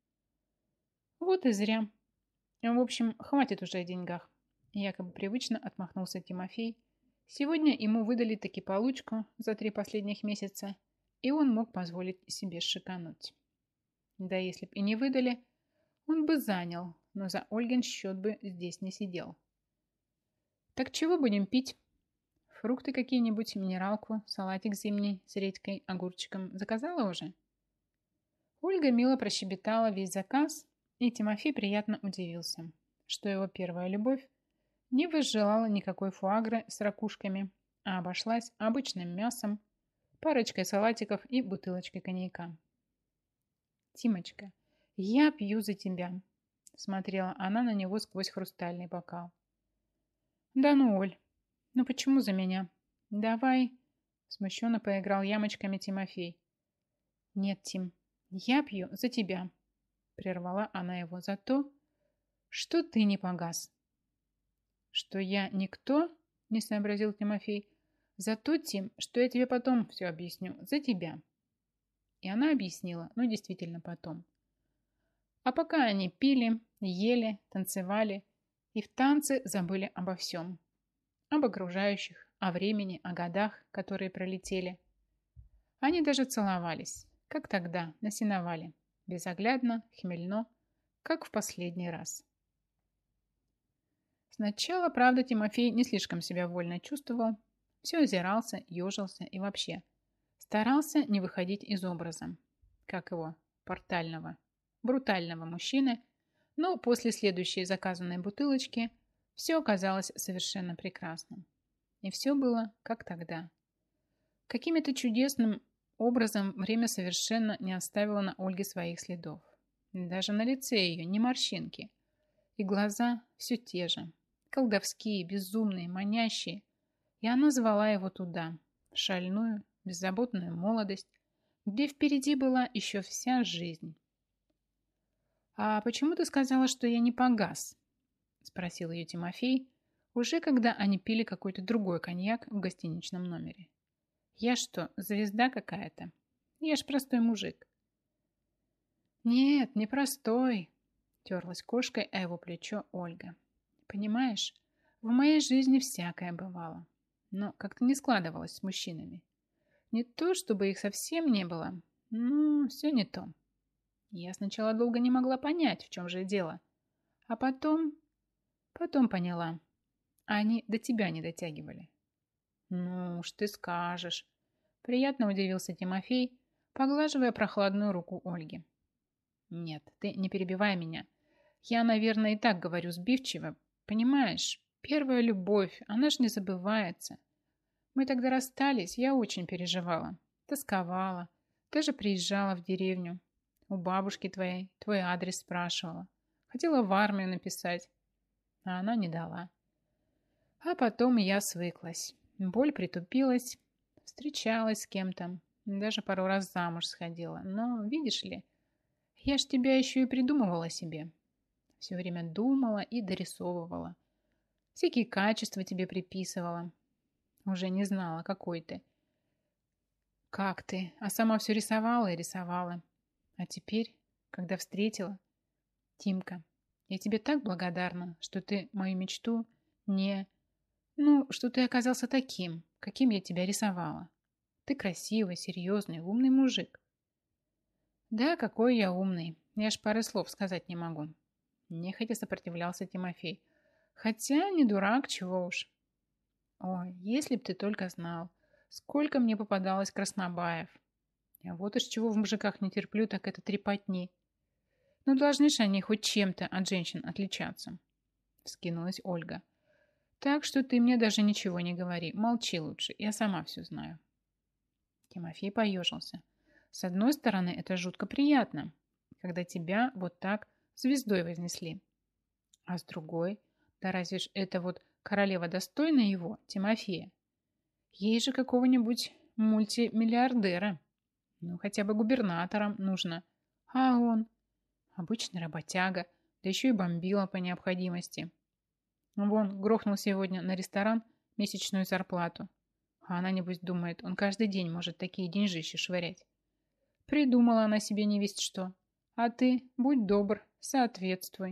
S1: «Вот и зря. В общем, хватит уже о деньгах», – якобы привычно отмахнулся Тимофей. Сегодня ему выдали таки получку за 3 последних месяца, и он мог позволить себе шикануть. Да если б и не выдали, он бы занял, но за Ольгин счет бы здесь не сидел. «Так чего будем пить? Фрукты какие-нибудь, минералку, салатик зимний с редькой, огурчиком заказала уже?» Ольга мило прощебетала весь заказ, и Тимофей приятно удивился, что его первая любовь не возжелала никакой фуагры с ракушками, а обошлась обычным мясом, парочкой салатиков и бутылочкой коньяка. «Тимочка, я пью за тебя», — смотрела она на него сквозь хрустальный бокал. «Да ну, Оль, ну почему за меня? Давай», — смущенно поиграл ямочками Тимофей. «Нет, Тим, я пью за тебя», — прервала она его за то, что ты не погас. «Что я никто?» — не сообразил Тимофей. «За то, Тим, что я тебе потом все объясню. За тебя». И она объяснила, но действительно потом. А пока они пили, ели, танцевали и в танце забыли обо всем. Об окружающих, о времени, о годах, которые пролетели. Они даже целовались, как тогда, на сеновале, безоглядно, хмельно, как в последний раз. Сначала, правда, Тимофей не слишком себя вольно чувствовал, все озирался, ежился и вообще старался не выходить из образа, как его, портального, брутального мужчины, но после следующей заказанной бутылочки все оказалось совершенно прекрасным. И все было как тогда. Каким-то чудесным образом время совершенно не оставило на Ольге своих следов. Даже на лице ее ни морщинки. И глаза все те же, колдовские, безумные, манящие. И она звала его туда, в шальную, беззаботную молодость, где впереди была еще вся жизнь. «А почему ты сказала, что я не погас?» – спросил ее Тимофей, уже когда они пили какой-то другой коньяк в гостиничном номере. «Я что, звезда какая-то? Я ж простой мужик». «Нет, не простой», – терлась кошкой о его плечо Ольга. «Понимаешь, в моей жизни всякое бывало, но как-то не складывалось с мужчинами. Не то, чтобы их совсем не было, но все не то. Я сначала долго не могла понять, в чем же дело, а потом поняла. Они до тебя не дотягивали». «Ну уж ты скажешь», – приятно удивился Тимофей, поглаживая прохладную руку Ольги. «Нет, ты не перебивай меня. Я, наверное, и так говорю сбивчиво. Понимаешь, первая любовь, она ж не забывается. Мы тогда расстались, я очень переживала, тосковала, даже приезжала в деревню. У бабушки твоей твой адрес спрашивала. Хотела в армию написать, а она не дала. А потом я свыклась. Боль притупилась, встречалась с кем-то, даже пару раз замуж сходила. Но, видишь ли, я ж тебя еще и придумывала себе. Все время думала и дорисовывала. Всякие качества тебе приписывала. Уже не знала, какой ты. Как ты? А сама все рисовала и рисовала. А теперь, когда встретила... Тимка, я тебе так благодарна, что ты мою мечту не... Ну, что ты оказался таким, каким я тебя рисовала. Ты красивый, серьезный, умный мужик. Да, какой я умный. Я ж пары слов сказать не могу. Нехотя сопротивлялся Тимофей. Хотя не дурак, чего уж. Ой, если б ты только знал, сколько мне попадалось краснобаев. А вот уж чего в мужиках не терплю, так это трепотни. Ну, должны же они хоть чем-то от женщин отличаться. Вскинулась Ольга. Так что ты мне даже ничего не говори. Молчи лучше, я сама все знаю. Тимофей поежился. С одной стороны, это жутко приятно, когда тебя вот так звездой вознесли. А с другой, да разве ж это вот королева достойна его, Тимофея? Ей же какого-нибудь мультимиллиардера. Ну, хотя бы губернатором нужно. А он? Обычный работяга, да еще и бомбила по необходимости. Вон, грохнул сегодня на ресторан месячную зарплату. А она, небось, думает, он каждый день может такие деньжищи швырять. Придумала она себе невесть что. А ты, будь добр, соответствуй.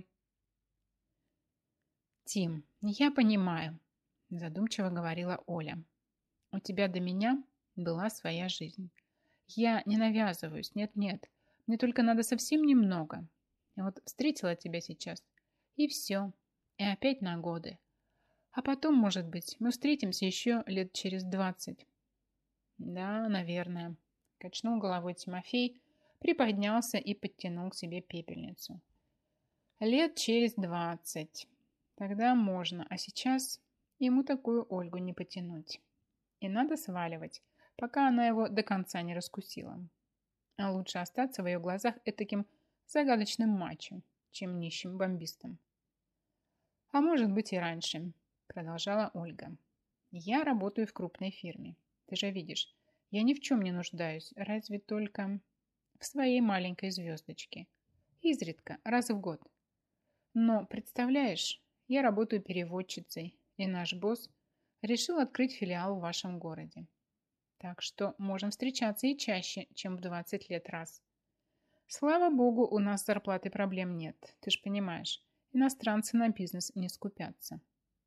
S1: Тим, я понимаю, задумчиво говорила Оля. У тебя до меня была своя жизнь. Я не навязываюсь, нет-нет. Мне только надо совсем немного. И вот встретила тебя сейчас. И все. И опять на годы. А потом, может быть, мы встретимся еще лет через 20. Да, наверное. Качнул головой Тимофей, приподнялся и подтянул к себе пепельницу. Лет через 20. Тогда можно, а сейчас ему такую Ольгу не потянуть. И надо сваливать, пока она его до конца не раскусила. А лучше остаться в ее глазах этаким загадочным мачо, чем нищим бомбистом. А может быть и раньше, продолжала Ольга. Я работаю в крупной фирме. Ты же видишь, я ни в чем не нуждаюсь, разве только в своей маленькой звездочке. Изредка, раз в год. Но, представляешь, я работаю переводчицей, и наш босс решил открыть филиал в вашем городе. Так что можем встречаться и чаще, чем в 20 лет раз. Слава богу, у нас с зарплатой проблем нет. Ты ж понимаешь, иностранцы на бизнес не скупятся.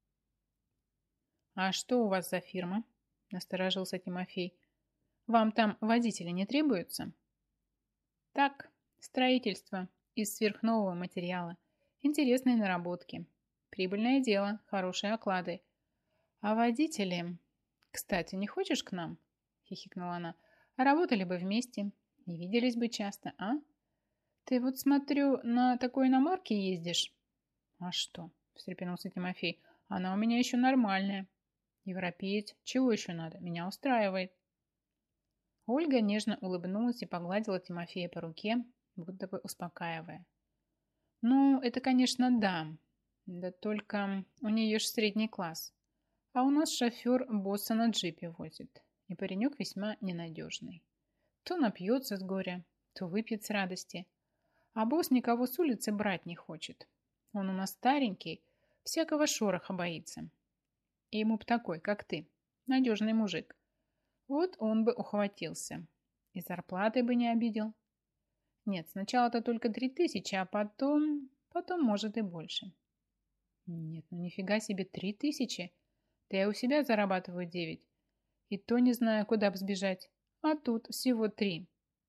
S1: А что у вас за фирма? Насторожился Тимофей. Вам там водители не требуются? Так, строительство из сверхнового материала. Интересные наработки. Прибыльное дело, хорошие оклады. А водители... Кстати, не хочешь к нам? Хихикнула она. Работали бы вместе, не виделись бы часто, а? Ты вот, смотрю, на такой иномарке ездишь. А что? Встрепенулся Тимофей. Она у меня еще нормальная. Европеец. Чего еще надо? Меня устраивает. Ольга нежно улыбнулась и погладила Тимофея по руке, будто бы успокаивая. Ну, это, конечно, да. Да только у нее ж средний класс. А у нас шофер босса на джипе возит. И паренек весьма ненадежный. То напьется с горя, то выпьет с радости. А босс никого с улицы брать не хочет. Он у нас старенький, всякого шороха боится. И ему б такой, как ты, надежный мужик. Вот он бы ухватился. И зарплаты бы не обидел. Нет, сначала-то только 3000, а потом может и больше. Нет, ну нифига себе 3000. Да я у себя зарабатываю 9. И то не знаю, куда бы сбежать. А тут всего 3.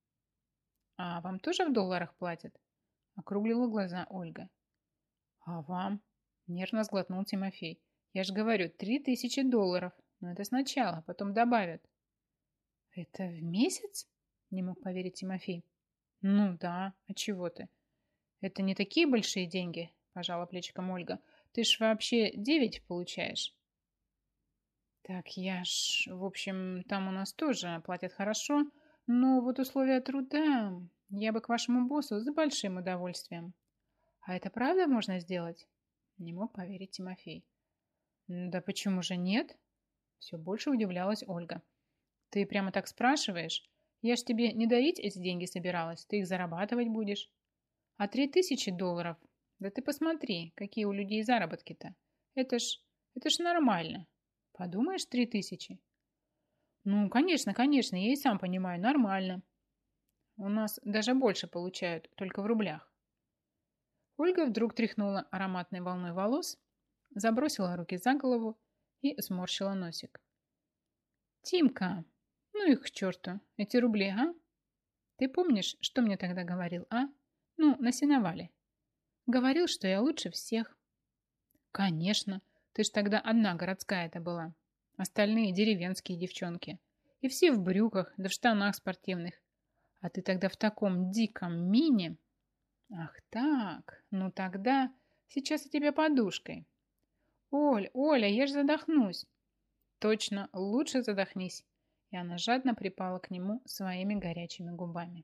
S1: А вам тоже в долларах платят? Округлила глаза Ольга. А вам? Нервно сглотнул Тимофей. Я же говорю, 3000 долларов. Но это сначала, потом добавят. Это в месяц? Не мог поверить Тимофей. Ну да, а чего ты? Это не такие большие деньги, пожала плечиком Ольга. Ты ж вообще 9 получаешь. Так я ж, в общем, там у нас тоже платят хорошо, но вот условия труда я бы к вашему боссу с большим удовольствием. А это правда можно сделать? Не мог поверить Тимофей. Да почему же нет? Все больше удивлялась Ольга. Ты прямо так спрашиваешь? Я ж тебе не дарить эти деньги собиралась, ты их зарабатывать будешь. А 3000 долларов? Да ты посмотри, какие у людей заработки-то. Это ж нормально. Подумаешь, 3000. Ну, конечно, я и сам понимаю, нормально. У нас даже больше получают, только в рублях. Ольга вдруг тряхнула ароматной волной волос, забросила руки за голову и сморщила носик. Тимка, ну их к черту, эти рубли, а? Ты помнишь, что мне тогда говорил, а? Ну, на сеновале. Говорил, что я лучше всех. Конечно, ты ж тогда одна городская-то была. Остальные деревенские девчонки. И все в брюках, да в штанах спортивных. А ты тогда в таком диком мини. Ах так, ну тогда сейчас я тебя подушкой. Оль, Оля, я ж задохнусь. Точно, лучше задохнись. И она жадно припала к нему своими горячими губами.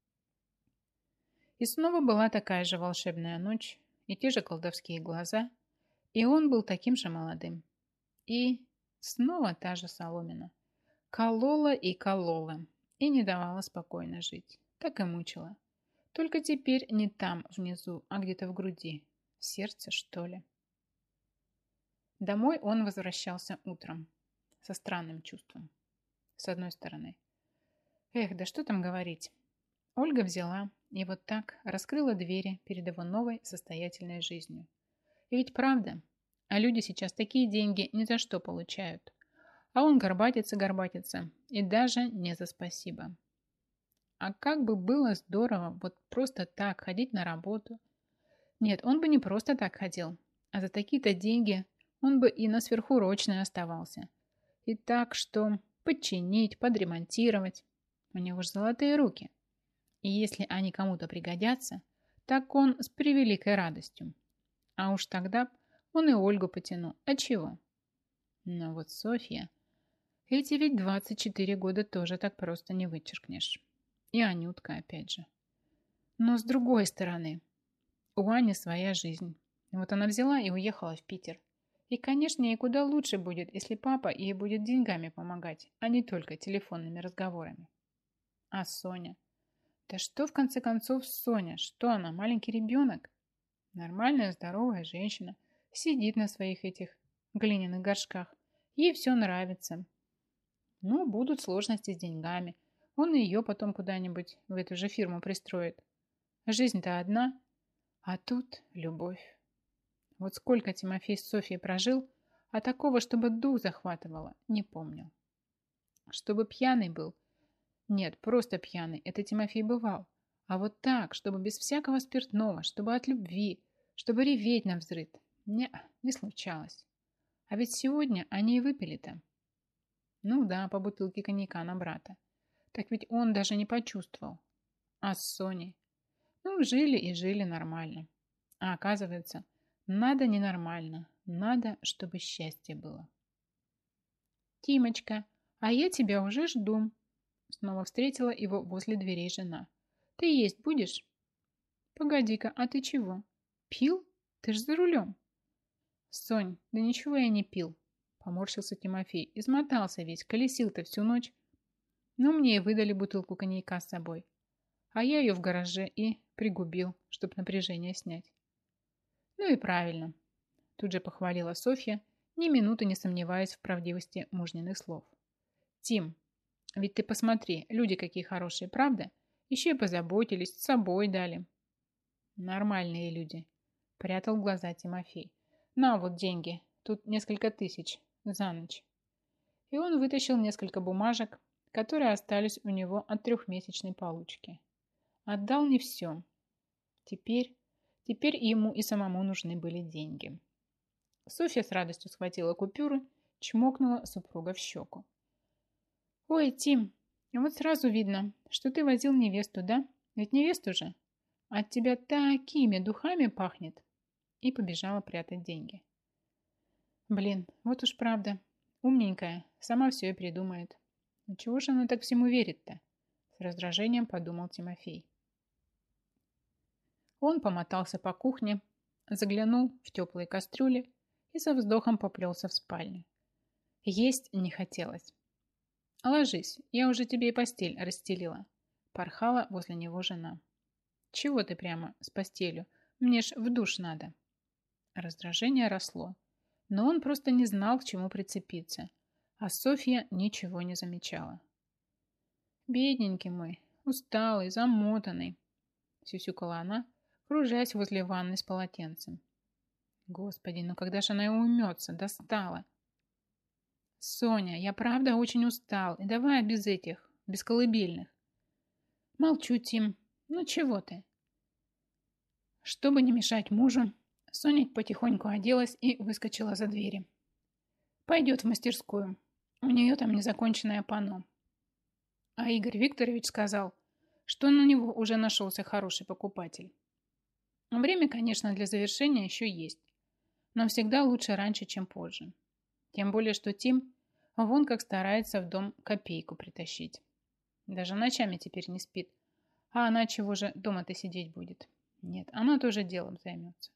S1: И снова была такая же волшебная ночь, и те же колдовские глаза, и он был таким же молодым. И снова та же соломина. Колола и колола, и не давала спокойно жить. Так и мучила. Только теперь не там, внизу, а где-то в груди. В сердце, что ли. Домой он возвращался утром. Со странным чувством. С одной стороны. Эх, да что там говорить. Ольга взяла и вот так раскрыла двери перед его новой состоятельной жизнью. И ведь правда, а люди сейчас такие деньги ни за что получают. А он горбатится и даже не за спасибо. А как бы было здорово вот просто так ходить на работу. Нет, он бы не просто так ходил, а за такие-то деньги он бы и на сверхурочной оставался. И так, что подчинить, подремонтировать. У него же золотые руки. И если они кому-то пригодятся, так он с превеликой радостью. А уж тогда он и Ольгу потянул. А чего? Но вот Софья... Эти ведь 24 года тоже так просто не вычеркнешь. И Анютка опять же. Но с другой стороны, у Ани своя жизнь. Вот она взяла и уехала в Питер. И, конечно, ей куда лучше будет, если папа ей будет деньгами помогать, а не только телефонными разговорами. А Соня? Да что в конце концов Соня? Что она, маленький ребенок? Нормальная, здоровая женщина. Сидит на своих этих глиняных горшках. Ей все нравится. Ну, будут сложности с деньгами. Он и ее потом куда-нибудь в эту же фирму пристроит. Жизнь-то одна. А тут любовь. Вот сколько Тимофей с Софьей прожил, а такого, чтобы дух захватывало, не помнил. Чтобы пьяный был. Нет, просто пьяный. Это Тимофей бывал. А вот так, чтобы без всякого спиртного, чтобы от любви, чтобы реветь навзрыд. Не случалось. А ведь сегодня они и выпили-то. Ну да, по бутылке коньяка на брата. Так ведь он даже не почувствовал. А с Соней? Ну, жили и жили нормально. А оказывается, надо ненормально. Надо, чтобы счастье было. Тимочка, а я тебя уже жду. Снова встретила его возле дверей жена. Ты есть будешь? Погоди-ка, а ты чего? Пил? Ты ж за рулем. Сонь, да ничего я не пил. Поморщился Тимофей. Измотался весь, колесил-то всю ночь. Ну, мне и выдали бутылку коньяка с собой. А я ее в гараже и пригубил, чтобы напряжение снять. Ну и правильно. Тут же похвалила Софья, ни минуты не сомневаясь в правдивости мужниных слов. Тим, ведь ты посмотри, люди какие хорошие, правда? Еще и позаботились, с собой дали. Нормальные люди. Прятал глаза Тимофей. На вот деньги, тут несколько тысяч за ночь. И он вытащил несколько бумажек, которые остались у него от трехмесячной получки. Отдал не все. Теперь ему и самому нужны были деньги. Софья с радостью схватила купюры, чмокнула супруга в щеку. «Ой, Тим, вот сразу видно, что ты возил невесту, да? Ведь невесту же. От тебя такими духами пахнет!» И побежала прятать деньги. Блин, вот уж правда. Умненькая, сама все и придумает. Но чего же она так всему верит-то? С раздражением подумал Тимофей. Он помотался по кухне, заглянул в теплые кастрюли и со вздохом поплелся в спальню. Есть не хотелось. «Ложись, я уже тебе и постель расстелила», – порхала возле него жена. «Чего ты прямо с постелью? Мне ж в душ надо». Раздражение росло, но он просто не знал, к чему прицепиться, а Софья ничего не замечала. «Бедненький мой, усталый, замотанный», – сюсюкала она, кружась возле ванны с полотенцем. «Господи, ну когда же она и уймется? Достала!» «Соня, я правда очень устал, и давай без этих, без колыбельных». Молчу, Тим. Ну чего ты? Чтобы не мешать мужу, Соня потихоньку оделась и выскочила за двери. Пойдет в мастерскую. У нее там незаконченное панно. А Игорь Викторович сказал, что на него уже нашелся хороший покупатель. Время, конечно, для завершения еще есть, но всегда лучше раньше, чем позже. Тем более, что Тим вон как старается в дом копейку притащить. Даже ночами теперь не спит. А она чего же дома-то сидеть будет? Нет, она тоже делом займется.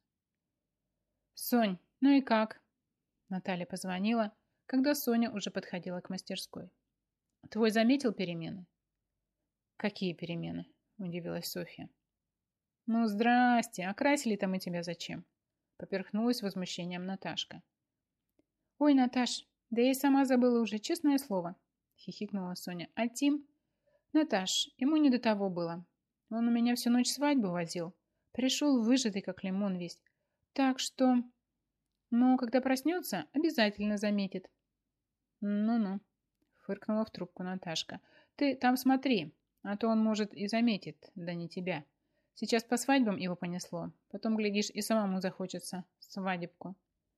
S1: Сонь, ну и как? Наталья позвонила, когда Соня уже подходила к мастерской. Твой заметил перемены? Какие перемены? Удивилась Софья. Ну, здрасте, окрасили-то мы тебя зачем? Поперхнулась возмущением Наташка. Ой, Наташ, да я и сама забыла уже, честное слово, хихикнула Соня. А Тим? Наташ, ему не до того было. Он у меня всю ночь свадьбу возил. Пришел выжатый, как лимон весь. Так что... Но когда проснется, обязательно заметит. Ну-ну, фыркнула в трубку Наташка. Ты там смотри, а то он, может, и заметит, да не тебя. Сейчас по свадьбам его понесло. Потом, глядишь, и самому захочется свадебку.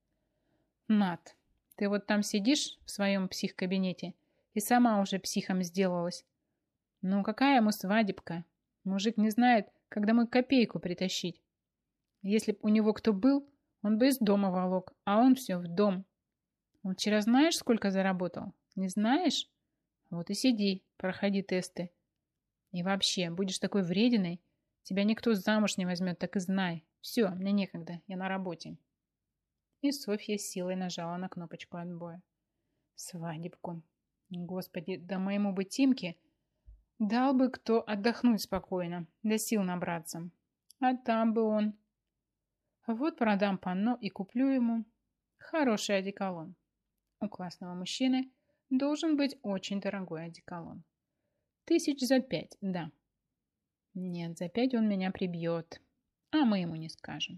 S1: Над, ты вот там сидишь в своем психкабинете и сама уже психом сделалась. Ну, какая ему свадебка? Мужик не знает, как домой копейку притащить. Если б у него кто был, он бы из дома волок, а он все в дом. Он вчера знаешь, сколько заработал? Не знаешь? Вот и сиди, проходи тесты. И вообще, будешь такой врединой, тебя никто замуж не возьмет, так и знай. Все, мне некогда, я на работе. И Софья с силой нажала на кнопочку отбоя. Свадебку. Господи, да моему бы Тимке дал бы кто отдохнуть спокойно, да сил набраться. А там бы он... Вот продам панно и куплю ему хороший одеколон. У классного мужчины должен быть очень дорогой одеколон. 5 000 за 5, да. Нет, за 5 он меня прибьет, а мы ему не скажем.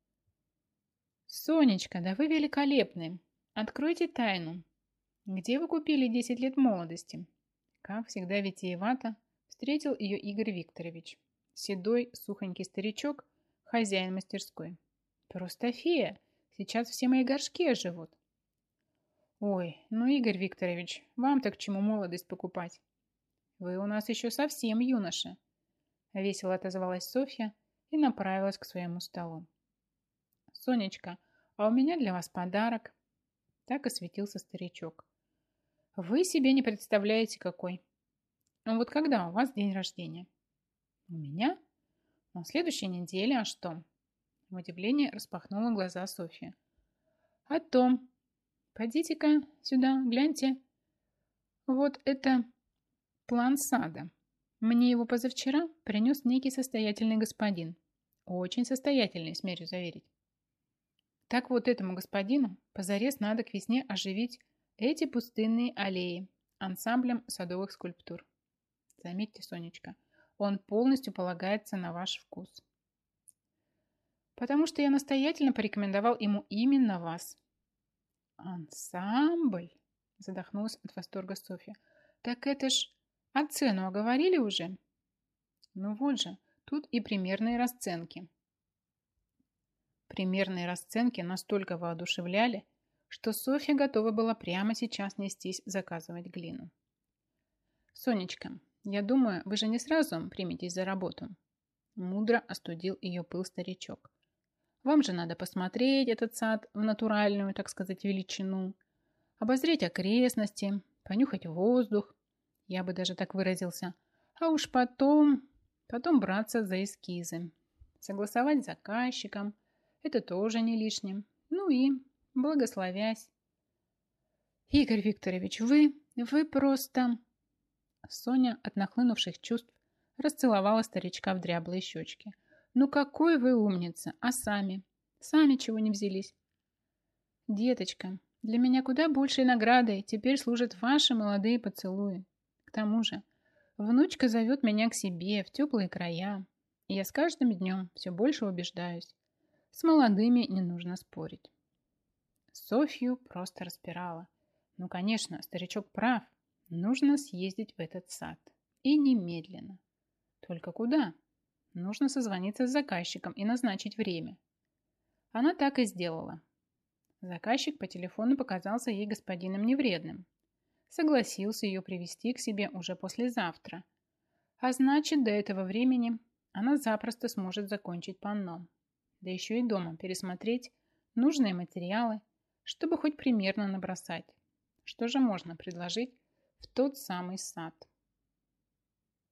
S1: Сонечка, да вы великолепны. Откройте тайну. Где вы купили 10 лет молодости? Как всегда витиевато встретил ее Игорь Викторович. Седой, сухонький старичок, хозяин мастерской. Просто фея. Сейчас все мои горшки оживут. Ой, ну, Игорь Викторович, вам-то к чему молодость покупать? Вы у нас еще совсем юноша. Весело отозвалась Софья и направилась к своему столу. Сонечка, а у меня для вас подарок. Так осветился старичок. Вы себе не представляете, какой. Ну вот когда у вас день рождения? У меня? На следующей неделе, а что? В удивлении распахнула глаза Софья. А то, подите-ка сюда, гляньте. Вот это план сада. Мне его позавчера принес некий состоятельный господин. Очень состоятельный, смею заверить. Так вот этому господину позарез надо к весне оживить эти пустынные аллеи ансамблем садовых скульптур. Заметьте, Сонечка, он полностью полагается на ваш вкус. Потому что я настоятельно порекомендовал ему именно вас. Ансамбль? Задохнулась от восторга Софья. Так это ж... А цену оговорили уже? Ну вот же, тут и примерные расценки. Примерные расценки настолько воодушевляли, что Софья готова была прямо сейчас нестись заказывать глину. «Сонечка, я думаю, вы же не сразу приметесь за работу?» Мудро остудил ее пыл старичок. «Вам же надо посмотреть этот сад в натуральную, так сказать, величину, обозреть окрестности, понюхать воздух, я бы даже так выразился, а уж потом браться за эскизы, согласовать с заказчиком, это тоже не лишним, ну и благословясь. Игорь Викторович, вы просто...» Соня от нахлынувших чувств расцеловала старичка в дряблые щечки. «Ну какой вы умница! А сами? Сами чего не взялись?» «Деточка, для меня куда большей наградой теперь служат ваши молодые поцелуи. К тому же, внучка зовет меня к себе в теплые края, и я с каждым днем все больше убеждаюсь. С молодыми не нужно спорить». Софью просто распирала. Ну, конечно, старичок прав. Нужно съездить в этот сад. И немедленно. Только куда? Нужно созвониться с заказчиком и назначить время. Она так и сделала. Заказчик по телефону показался ей господином невредным. Согласился ее привести к себе уже послезавтра. А значит, до этого времени она запросто сможет закончить панно. Да еще и дома пересмотреть нужные материалы, чтобы хоть примерно набросать, что же можно предложить в тот самый сад.